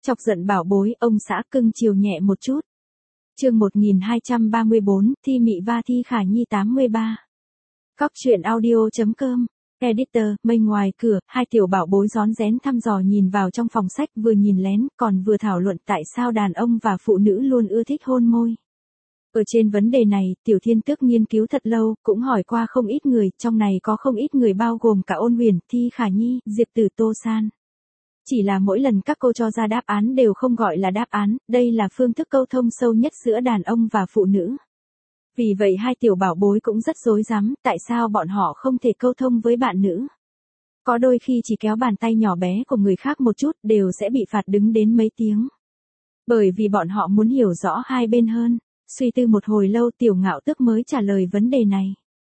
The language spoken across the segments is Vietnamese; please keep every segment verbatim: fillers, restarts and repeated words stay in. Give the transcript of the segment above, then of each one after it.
Chọc giận bảo bối, ông xã cưng chiều nhẹ một chút. Chương một nghìn hai trăm ba mươi bốn, Thi Mị va Thi Khả Nhi tám mươi ba. Cóc truyện audio chấm com. Editor, mây ngoài cửa, hai tiểu bảo bối rón rén thăm dò nhìn vào trong phòng sách, vừa nhìn lén, còn vừa thảo luận tại sao đàn ông và phụ nữ luôn ưa thích hôn môi. Ở trên vấn đề này, Tiểu Thiên Tước nghiên cứu thật lâu, cũng hỏi qua không ít người, trong này có không ít người bao gồm cả Ôn Huyền, Thi Khả Nhi, Diệp Tử, Tô San. Chỉ là mỗi lần các cô cho ra đáp án đều không gọi là đáp án, đây là phương thức câu thông sâu nhất giữa đàn ông và phụ nữ. Vì vậy hai tiểu bảo bối cũng rất rối rắm, tại sao bọn họ không thể câu thông với bạn nữ. Có đôi khi chỉ kéo bàn tay nhỏ bé của người khác một chút đều sẽ bị phạt đứng đến mấy tiếng. Bởi vì bọn họ muốn hiểu rõ hai bên hơn. Suy tư một hồi lâu Tiểu Ngạo Tước mới trả lời vấn đề này.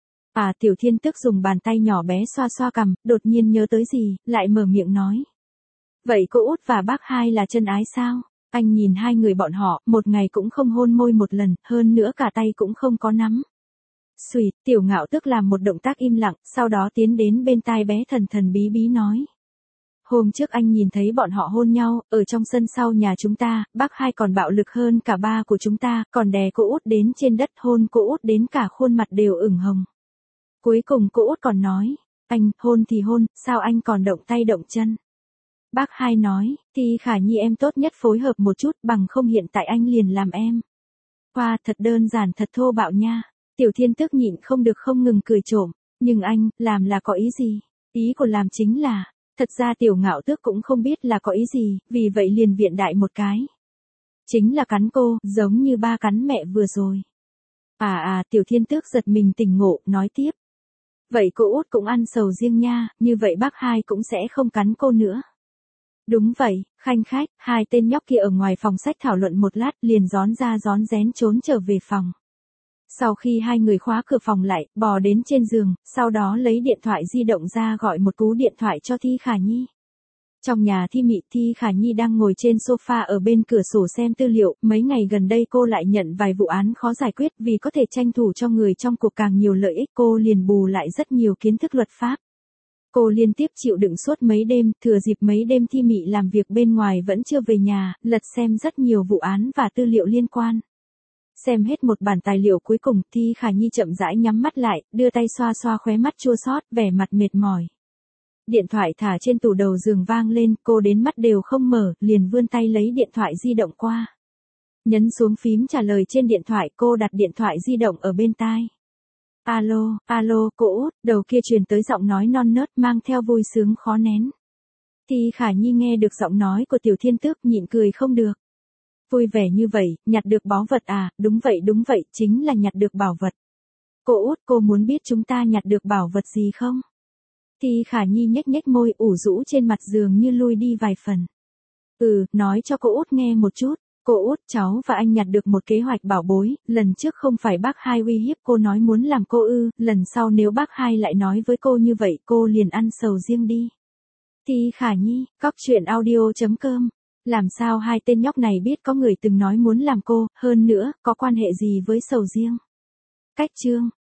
À, Tiểu Thiên Tước dùng bàn tay nhỏ bé xoa xoa cằm, đột nhiên nhớ tới gì, lại mở miệng nói. Vậy cô út và bác hai là chân ái sao? Anh nhìn hai người bọn họ, một ngày cũng không hôn môi một lần, hơn nữa cả tay cũng không có nắm. Xùi, Tiểu Ngạo Tước làm một động tác im lặng, sau đó tiến đến bên tai bé thần thần bí bí nói. Hôm trước anh nhìn thấy bọn họ hôn nhau, ở trong sân sau nhà chúng ta, bác hai còn bạo lực hơn cả ba của chúng ta, còn đè cô út đến trên đất hôn cô út đến cả khuôn mặt đều ửng hồng. Cuối cùng cô út còn nói, anh, hôn thì hôn, sao anh còn động tay động chân? Bác hai nói, thì Khả Nhi em tốt nhất phối hợp một chút, bằng không hiện tại anh liền làm em. Qua, thật đơn giản thật thô bạo nha. Tiểu Thiên Tước nhịn không được không ngừng cười trộm, nhưng anh, làm là có ý gì? Ý của làm chính là, thật ra Tiểu Ngạo Tước cũng không biết là có ý gì, vì vậy liền viện đại một cái. Chính là cắn cô, giống như ba cắn mẹ vừa rồi. À à, Tiểu Thiên Tước giật mình tỉnh ngộ, nói tiếp. Vậy cô út cũng ăn sầu riêng nha, như vậy bác hai cũng sẽ không cắn cô nữa. Đúng vậy, khanh khách, hai tên nhóc kia ở ngoài phòng sách thảo luận một lát liền rón ra rón rén trốn trở về phòng. Sau khi hai người khóa cửa phòng lại, bò đến trên giường, sau đó lấy điện thoại di động ra gọi một cú điện thoại cho Thi Khả Nhi. Trong nhà Thi Mị, Thi Khả Nhi đang ngồi trên sofa ở bên cửa sổ xem tư liệu, mấy ngày gần đây cô lại nhận vài vụ án khó giải quyết vì có thể tranh thủ cho người trong cuộc càng nhiều lợi ích cô liền bù lại rất nhiều kiến thức luật pháp. Cô liên tiếp chịu đựng suốt mấy đêm, thừa dịp mấy đêm Thi Mị làm việc bên ngoài vẫn chưa về nhà, lật xem rất nhiều vụ án và tư liệu liên quan. Xem hết một bản tài liệu cuối cùng, Thi Khả Nhi chậm rãi nhắm mắt lại, đưa tay xoa xoa khóe mắt chua xót, vẻ mặt mệt mỏi. Điện thoại thả trên tủ đầu giường vang lên, cô đến mắt đều không mở, liền vươn tay lấy điện thoại di động qua. Nhấn xuống phím trả lời trên điện thoại, cô đặt điện thoại di động ở bên tai. Alo, alo, cô út, đầu kia truyền tới giọng nói non nớt mang theo vui sướng khó nén. Thi Khả Nhi nghe được giọng nói của Tiểu Thiên Tước nhịn cười không được. Vui vẻ như vậy, nhặt được báu vật à, đúng vậy đúng vậy, chính là nhặt được bảo vật. Cô út, cô muốn biết chúng ta nhặt được bảo vật gì không? Thi Khả Nhi nhếch nhếch môi ủ rũ trên mặt giường như lui đi vài phần. Ừ, nói cho cô út nghe một chút. Cô út, cháu và anh nhặt được một kế hoạch bảo bối, lần trước không phải bác hai uy hiếp cô nói muốn làm cô ư, lần sau nếu bác hai lại nói với cô như vậy cô liền ăn sầu riêng đi. Thi Khả Nhi, cóc truyện audio chấm com. Làm sao hai tên nhóc này biết có người từng nói muốn làm cô, hơn nữa, có quan hệ gì với sầu riêng? Cách chương.